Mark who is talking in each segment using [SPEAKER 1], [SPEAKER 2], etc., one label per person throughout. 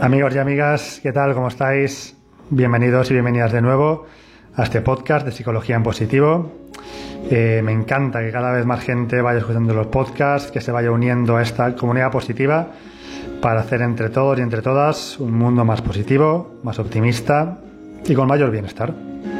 [SPEAKER 1] Amigos y amigas, ¿qué tal? ¿Cómo estáis? Bienvenidos y bienvenidas de nuevo a este podcast de Psicología en Positivo. Me encanta que cada vez más gente vaya escuchando los podcasts, que se vaya uniendo a esta comunidad positiva para hacer entre todos y entre todas un mundo más positivo, más optimista y con mayor bienestar.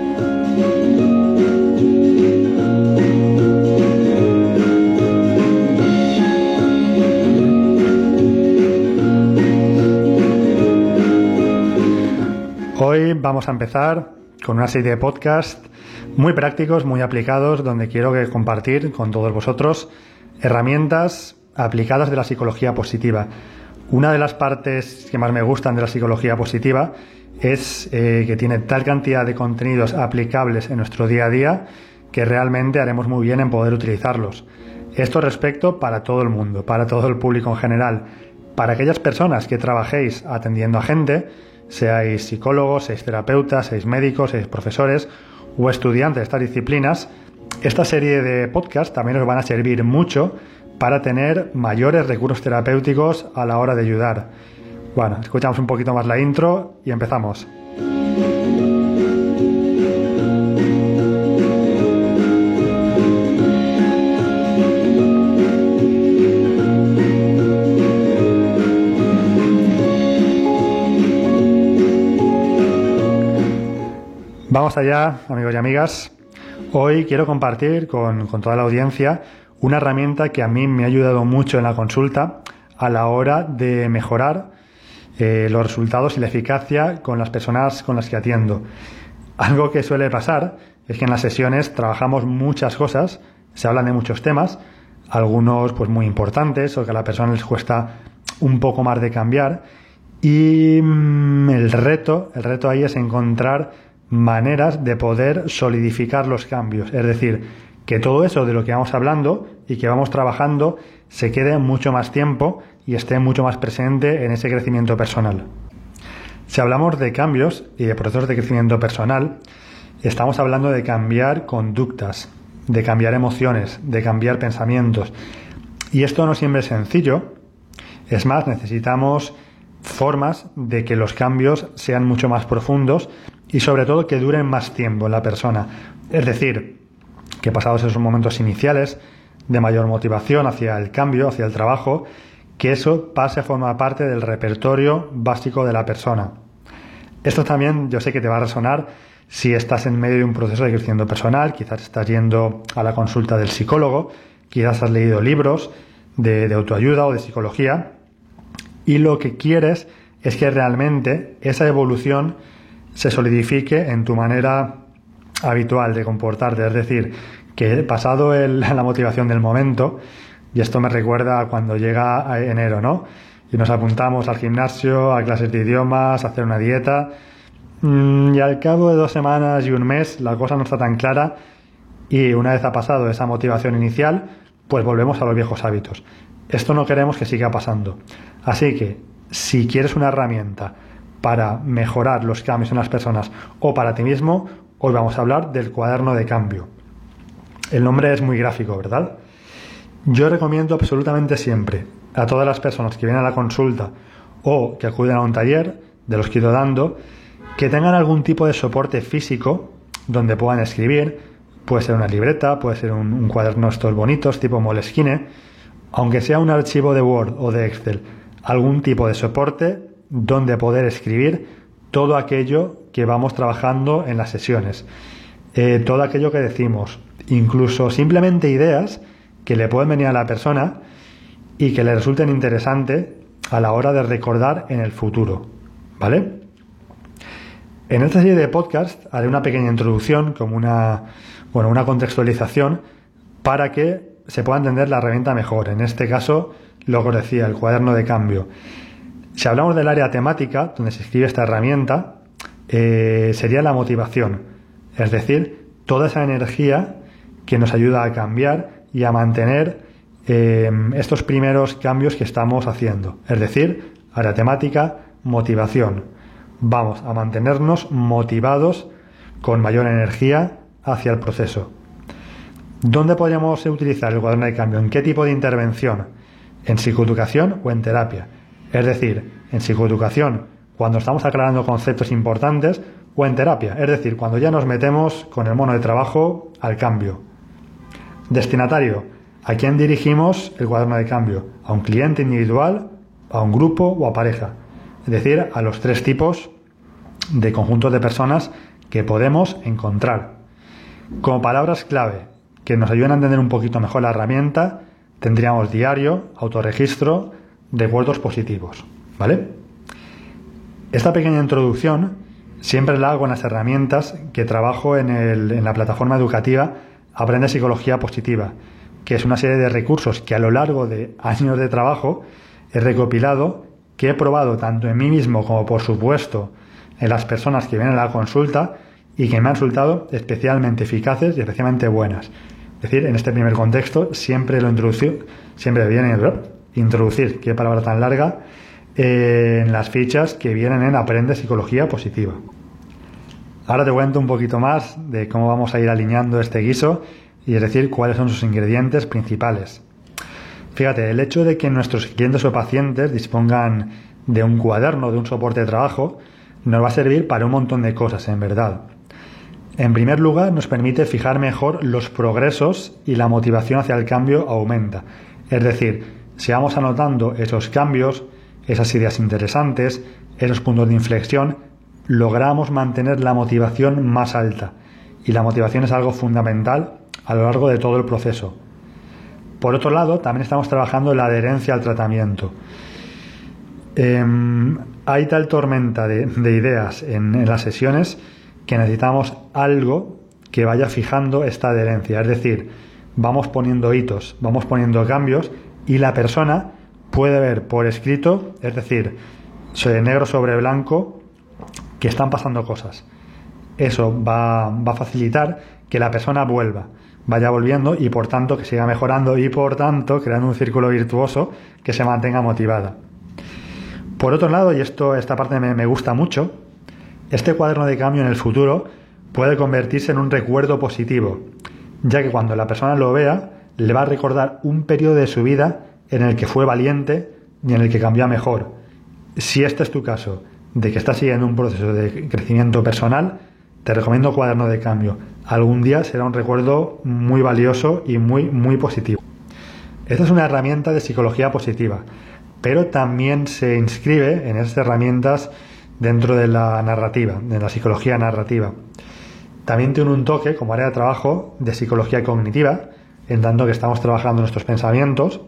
[SPEAKER 1] Hoy vamos a empezar con una serie de podcasts muy prácticos, muy aplicados, donde quiero compartir con todos vosotros herramientas aplicadas de la psicología positiva. Una de las partes que más me gustan de la psicología positiva es que tiene tal cantidad de contenidos aplicables en nuestro día a día que realmente haremos muy bien en poder utilizarlos. Esto respecto para todo el mundo, para todo el público en general, para aquellas personas que trabajéis atendiendo a gente, seáis psicólogos, seáis terapeutas, seáis médicos, seáis profesores o estudiantes de estas disciplinas. Esta serie de podcasts también os van a servir mucho para tener mayores recursos terapéuticos a la hora de ayudar. Bueno, escuchamos un poquito más la intro y empezamos. Vamos allá, amigos y amigas. Hoy quiero compartir con toda la audiencia una herramienta que a mí me ha ayudado mucho en la consulta a la hora de mejorar los resultados y la eficacia con las personas con las que atiendo. Algo que suele pasar es que en las sesiones trabajamos muchas cosas, se hablan de muchos temas, algunos pues muy importantes o que a la persona les cuesta un poco más de cambiar, y el reto ahí es encontrar maneras de poder solidificar los cambios, es decir, que todo eso de lo que vamos hablando y que vamos trabajando se quede mucho más tiempo y esté mucho más presente en ese crecimiento personal. Si hablamos de cambios y de procesos de crecimiento personal, estamos hablando de cambiar conductas, de cambiar emociones, de cambiar pensamientos. Y esto no siempre es sencillo. Es más, necesitamos formas de que los cambios sean mucho más profundos y sobre todo que duren más tiempo en la persona. Es decir, que pasados esos momentos iniciales de mayor motivación hacia el cambio, hacia el trabajo, que eso pase a formar parte del repertorio básico de la persona. Esto también yo sé que te va a resonar si estás en medio de un proceso de crecimiento personal, quizás estás yendo a la consulta del psicólogo, quizás has leído libros de autoayuda o de psicología, y lo que quieres es que realmente esa evolución se solidifique en tu manera habitual de comportarte, es decir, que pasado la motivación del momento, y esto me recuerda a cuando llega a enero, ¿no? Y nos apuntamos al gimnasio, a clases de idiomas, a hacer una dieta, y al cabo de 2 semanas y un mes la cosa no está tan clara, y una vez ha pasado esa motivación inicial, pues volvemos a los viejos hábitos. Esto no queremos que siga pasando. Así que, si quieres una herramienta para mejorar los cambios en las personas o para ti mismo, hoy vamos a hablar del cuaderno de cambio. El nombre es muy gráfico, ¿verdad? Yo recomiendo absolutamente siempre a todas las personas que vienen a la consulta o que acuden a un taller de los que he ido dando, que tengan algún tipo de soporte físico donde puedan escribir. Puede ser una libreta, puede ser un cuaderno estos bonitos tipo Moleskine, aunque sea un archivo de Word o de Excel, algún tipo de soporte donde poder escribir todo aquello que vamos trabajando en las sesiones, todo aquello que decimos, incluso simplemente ideas que le pueden venir a la persona y que le resulten interesantes a la hora de recordar en el futuro, ¿vale? En esta serie de podcast haré una pequeña introducción, como una contextualización para que se pueda entender la herramienta mejor. En este caso, lo que os decía, el cuaderno de cambio. Si hablamos del área temática, donde se escribe esta herramienta, sería la motivación. Es decir, toda esa energía que nos ayuda a cambiar y a mantener estos primeros cambios que estamos haciendo. Es decir, área temática, motivación. Vamos a mantenernos motivados con mayor energía hacia el proceso. ¿Dónde podríamos utilizar el cuaderno de cambio? ¿En qué tipo de intervención? ¿En psicoeducación o en terapia? Es decir, en psicoeducación, cuando estamos aclarando conceptos importantes, o en terapia, es decir, cuando ya nos metemos con el mono de trabajo al cambio. Destinatario, ¿a quién dirigimos el cuaderno de cambio? ¿A un cliente individual, a un grupo o a pareja? Es decir, a los 3 tipos de conjuntos de personas que podemos encontrar. Como palabras clave que nos ayuden a entender un poquito mejor la herramienta, tendríamos diario, autorregistro, recuerdos positivos, ¿vale? Esta pequeña introducción siempre la hago en las herramientas que trabajo en la plataforma educativa Aprende Psicología Positiva, que es una serie de recursos que a lo largo de años de trabajo he recopilado, que he probado tanto en mí mismo como, por supuesto, en las personas que vienen a la consulta y que me han resultado especialmente eficaces y especialmente buenas. Es decir, en este primer contexto siempre viene introducir, qué palabra tan larga, en las fichas que vienen en Aprende Psicología Positiva. Ahora te cuento un poquito más de cómo vamos a ir alineando este guiso y es decir, cuáles son sus ingredientes principales. Fíjate, el hecho de que nuestros clientes o pacientes dispongan de un cuaderno, de un soporte de trabajo, nos va a servir para un montón de cosas, en verdad. En primer lugar, nos permite fijar mejor los progresos y la motivación hacia el cambio aumenta. Es decir, si vamos anotando esos cambios, esas ideas interesantes, esos puntos de inflexión, logramos mantener la motivación más alta. Y la motivación es algo fundamental a lo largo de todo el proceso. Por otro lado, también estamos trabajando la adherencia al tratamiento. Hay tal tormenta de ideas en las sesiones que necesitamos algo que vaya fijando esta adherencia. Es decir, vamos poniendo hitos, vamos poniendo cambios y la persona puede ver por escrito, es decir, negro sobre blanco, que están pasando cosas. Eso va a facilitar que la persona vaya volviendo y por tanto que siga mejorando y por tanto creando un círculo virtuoso que se mantenga motivada. Por otro lado, y esta parte me gusta mucho, este cuaderno de cambio en el futuro puede convertirse en un recuerdo positivo, ya que cuando la persona lo vea, le va a recordar un periodo de su vida en el que fue valiente y en el que cambió a mejor. Si este es tu caso, de que estás siguiendo un proceso de crecimiento personal, te recomiendo cuaderno de cambio. Algún día será un recuerdo muy valioso y muy, muy positivo. Esta es una herramienta de psicología positiva, pero también se inscribe en esas herramientas dentro de la narrativa, de la psicología narrativa. También tiene un toque, como área de trabajo, de psicología cognitiva, en tanto que estamos trabajando nuestros pensamientos.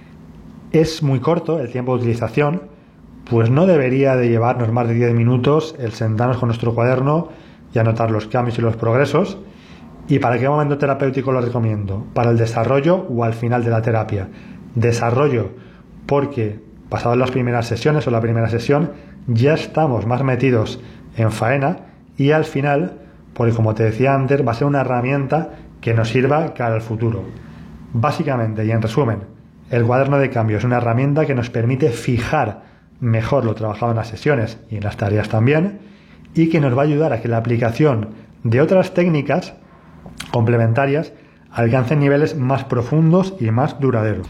[SPEAKER 1] Es muy corto el tiempo de utilización, pues no debería de llevarnos más de 10 minutos el sentarnos con nuestro cuaderno y anotar los cambios y los progresos. ¿Y para qué momento terapéutico lo recomiendo? Para el desarrollo o al final de la terapia. Desarrollo, porque pasadas las primeras sesiones o la primera sesión ya estamos más metidos en faena, y al final, porque como te decía antes, va a ser una herramienta que nos sirva cara al futuro. Básicamente y en resumen, el cuaderno de cambio es una herramienta que nos permite fijar mejor lo trabajado en las sesiones y en las tareas también, y que nos va a ayudar a que la aplicación de otras técnicas complementarias alcance niveles más profundos y más duraderos.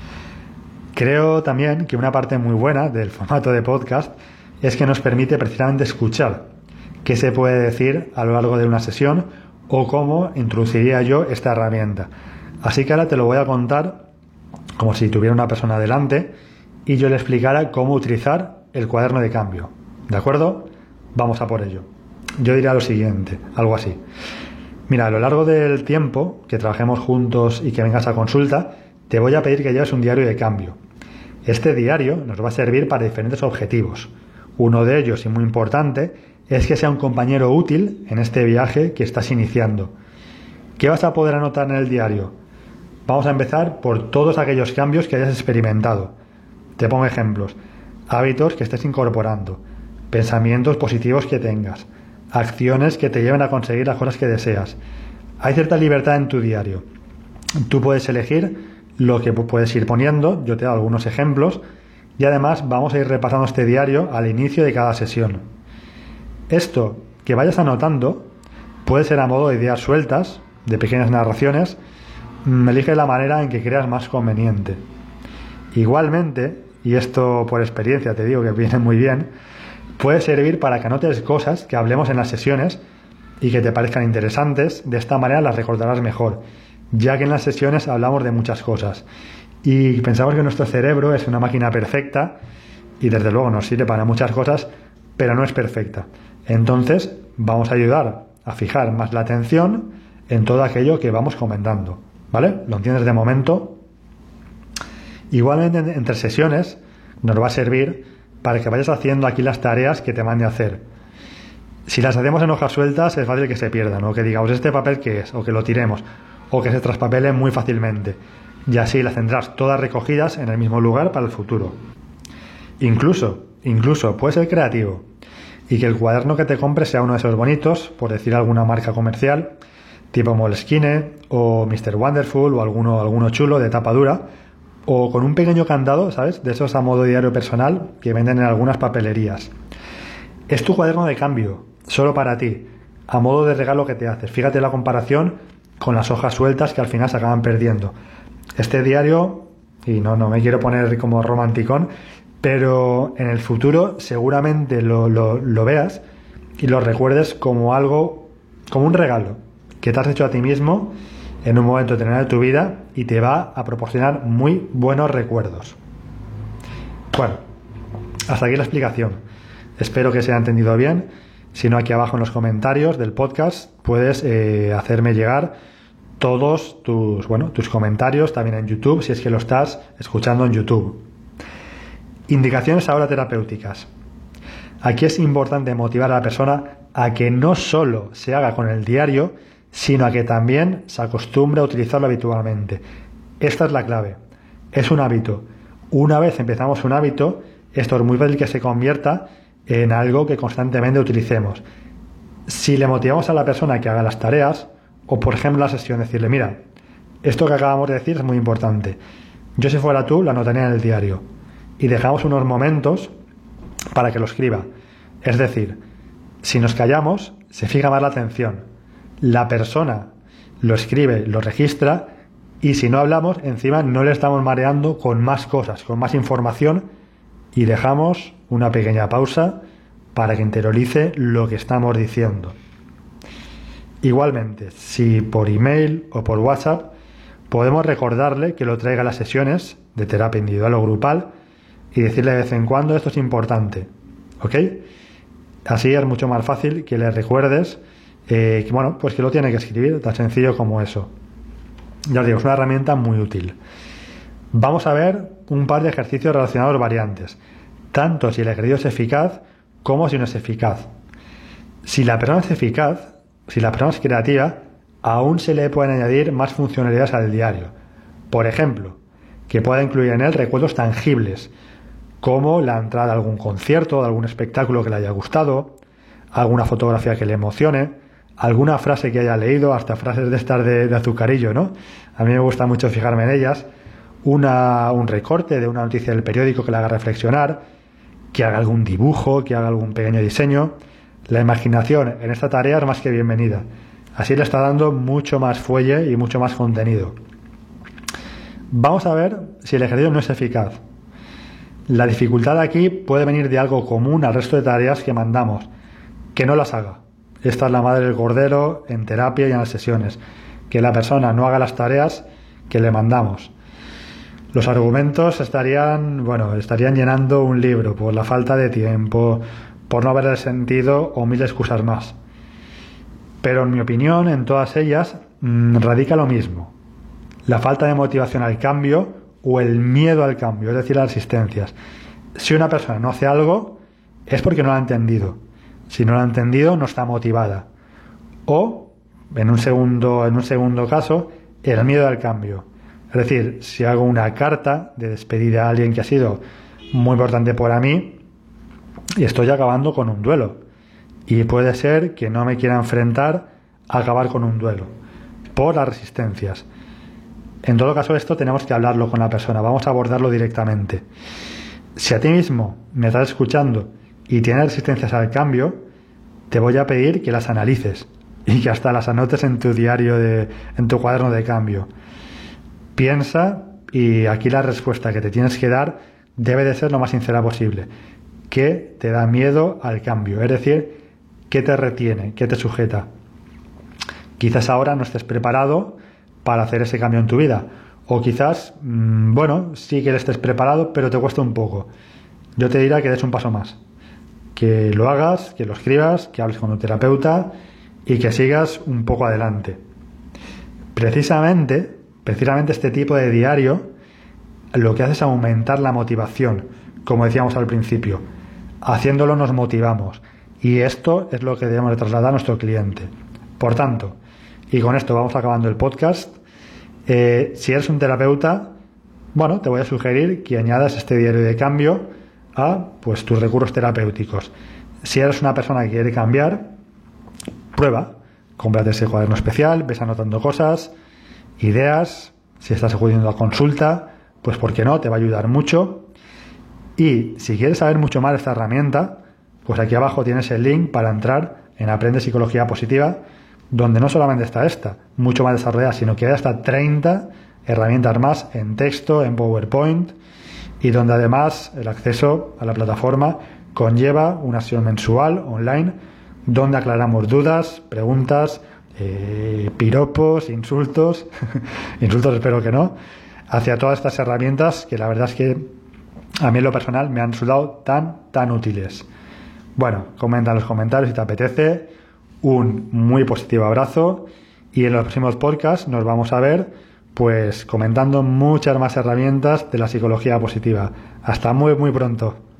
[SPEAKER 1] Creo también que una parte muy buena del formato de podcast es que nos permite precisamente escuchar qué se puede decir a lo largo de una sesión o cómo introduciría yo esta herramienta. Así que ahora te lo voy a contar como si tuviera una persona delante y yo le explicara cómo utilizar el cuaderno de cambio. ¿De acuerdo? Vamos a por ello. Yo diría lo siguiente, algo así. Mira, a lo largo del tiempo que trabajemos juntos y que vengas a consulta, te voy a pedir que lleves un diario de cambio. Este diario nos va a servir para diferentes objetivos. Uno de ellos, y muy importante, es que sea un compañero útil en este viaje que estás iniciando. ¿Qué vas a poder anotar en el diario? Vamos a empezar por todos aquellos cambios que hayas experimentado. Te pongo ejemplos. Hábitos que estés incorporando, pensamientos positivos que tengas, acciones que te lleven a conseguir las cosas que deseas. Hay cierta libertad en tu diario. Tú puedes elegir lo que puedes ir poniendo, yo te doy algunos ejemplos, y además vamos a ir repasando este diario al inicio de cada sesión. Esto que vayas anotando puede ser a modo de ideas sueltas, de pequeñas narraciones. Elige la manera en que creas más conveniente. Igualmente, y esto por experiencia te digo que viene muy bien, puede servir para que anotes cosas que hablemos en las sesiones y que te parezcan interesantes. De esta manera las recordarás mejor, ya que en las sesiones hablamos de muchas cosas y pensamos que nuestro cerebro es una máquina perfecta y desde luego nos sirve para muchas cosas, pero no es perfecta. Entonces vamos a ayudar a fijar más la atención en todo aquello que vamos comentando, ¿vale? ¿Lo entiendes de momento? Igualmente entre sesiones nos va a servir para que vayas haciendo aquí las tareas que te mande a hacer. Si las hacemos en hojas sueltas es fácil que se pierdan, o que digamos ¿este papel qué es? O que lo tiremos, o que se traspapelen muy fácilmente. Y así las tendrás todas recogidas en el mismo lugar para el futuro. Incluso puedes ser creativo y que el cuaderno que te compres sea uno de esos bonitos, por decir alguna marca comercial, tipo Moleskine o Mr. Wonderful o alguno chulo de tapa dura, o con un pequeño candado, ¿sabes? De esos a modo diario personal que venden en algunas papelerías. Es tu cuaderno de cambio, solo para ti, a modo de regalo que te haces. Fíjate la comparación con las hojas sueltas que al final se acaban perdiendo. Este diario, y no me quiero poner como romanticón, pero en el futuro seguramente lo veas y lo recuerdes como algo, como un regalo que te has hecho a ti mismo en un momento determinado de tu vida y te va a proporcionar muy buenos recuerdos. Bueno, hasta aquí la explicación. Espero que se haya entendido bien. Si no, aquí abajo en los comentarios del podcast puedes hacerme llegar todos tus comentarios, también en YouTube, si es que lo estás escuchando en YouTube. Indicaciones ahora terapéuticas. Aquí es importante motivar a la persona a que no solo se haga con el diario, sino a que también se acostumbre a utilizarlo habitualmente. Esta es la clave. Es un hábito. Una vez empezamos un hábito, esto es muy fácil que se convierta en algo que constantemente utilicemos. Si le motivamos a la persona a que haga las tareas, o por ejemplo la sesión, decirle, mira, esto que acabamos de decir es muy importante. Yo si fuera tú, lo anotaría en el diario. Y dejamos unos momentos para que lo escriba. Es decir, si nos callamos, se fija más la atención. La persona lo escribe, lo registra, y si no hablamos, encima no le estamos mareando con más cosas, con más información, y dejamos una pequeña pausa para que interiorice lo que estamos diciendo. Igualmente, si por email o por WhatsApp, podemos recordarle que lo traiga a las sesiones de terapia individual o grupal y decirle de vez en cuando esto es importante, ¿ok? Así es mucho más fácil que le recuerdes que lo tiene que escribir, tan sencillo como eso. Ya os digo, es una herramienta muy útil. Vamos a ver un par de ejercicios relacionados variantes, tanto si el ejercicio es eficaz como si no es eficaz. Si la persona es eficaz, si la persona es creativa, aún se le pueden añadir más funcionalidades al diario. Por ejemplo, que pueda incluir en él recuerdos tangibles, como la entrada a algún concierto, de algún espectáculo que le haya gustado, alguna fotografía que le emocione, alguna frase que haya leído, hasta frases de estas de azucarillo, ¿no? A mí me gusta mucho fijarme en ellas. Un recorte de una noticia del periódico que le haga reflexionar, que haga algún dibujo, que haga algún pequeño diseño. La imaginación en esta tarea es más que bienvenida. Así le está dando mucho más fuelle y mucho más contenido. Vamos a ver si el ejercicio no es eficaz. La dificultad aquí puede venir de algo común al resto de tareas que mandamos, que no las haga. Esta es la madre del cordero en terapia y en las sesiones, que la persona no haga las tareas que le mandamos. Los argumentos estarían llenando un libro por la falta de tiempo, por no ver el sentido o mil excusas más. Pero en mi opinión, en todas ellas radica lo mismo: la falta de motivación al cambio o el miedo al cambio, es decir, las resistencias. Si una persona no hace algo, es porque no lo ha entendido. Si no lo ha entendido, no está motivada. O, en un segundo caso, el miedo al cambio. Es decir, si hago una carta de despedida a alguien que ha sido muy importante para mí y estoy acabando con un duelo. Y puede ser que no me quiera enfrentar a acabar con un duelo por las resistencias. En todo caso, esto tenemos que hablarlo con la persona. Vamos a abordarlo directamente. Si a ti mismo me estás escuchando y tienes resistencias al cambio, te voy a pedir que las analices y que hasta las anotes en tu diario, en tu cuaderno de cambio. Piensa, y aquí la respuesta que te tienes que dar debe de ser lo más sincera posible. ¿Qué te da miedo al cambio? Es decir, ¿qué te retiene? ¿Qué te sujeta? Quizás ahora no estés preparado para hacer ese cambio en tu vida. O quizás, sí que estés preparado, pero te cuesta un poco. Yo te diría que des un paso más. Que lo hagas, que lo escribas, que hables con tu terapeuta y que sigas un poco adelante. Precisamente este tipo de diario lo que hace es aumentar la motivación, como decíamos al principio. Haciéndolo nos motivamos y esto es lo que debemos de trasladar a nuestro cliente. Por tanto, y con esto vamos acabando el podcast, si eres un terapeuta, te voy a sugerir que añadas este diario de cambio a tus recursos terapéuticos. Si eres una persona que quiere cambiar, prueba, cómprate ese cuaderno especial, ves anotando cosas, ideas. Si estás acudiendo a consulta, pues ¿por qué no? Te va a ayudar mucho. Y si quieres saber mucho más de esta herramienta, pues aquí abajo tienes el link para entrar en Aprende Psicología Positiva, donde no solamente está esta, mucho más desarrollada, sino que hay hasta 30 herramientas más en texto, en PowerPoint, y donde además el acceso a la plataforma conlleva una sesión mensual online donde aclaramos dudas, preguntas, piropos, insultos, insultos espero que no, hacia todas estas herramientas que la verdad es que a mí en lo personal me han resultado tan útiles. Bueno, comenta en los comentarios si te apetece. Un muy positivo abrazo y en los próximos podcasts nos vamos a ver comentando muchas más herramientas de la psicología positiva. Hasta muy pronto.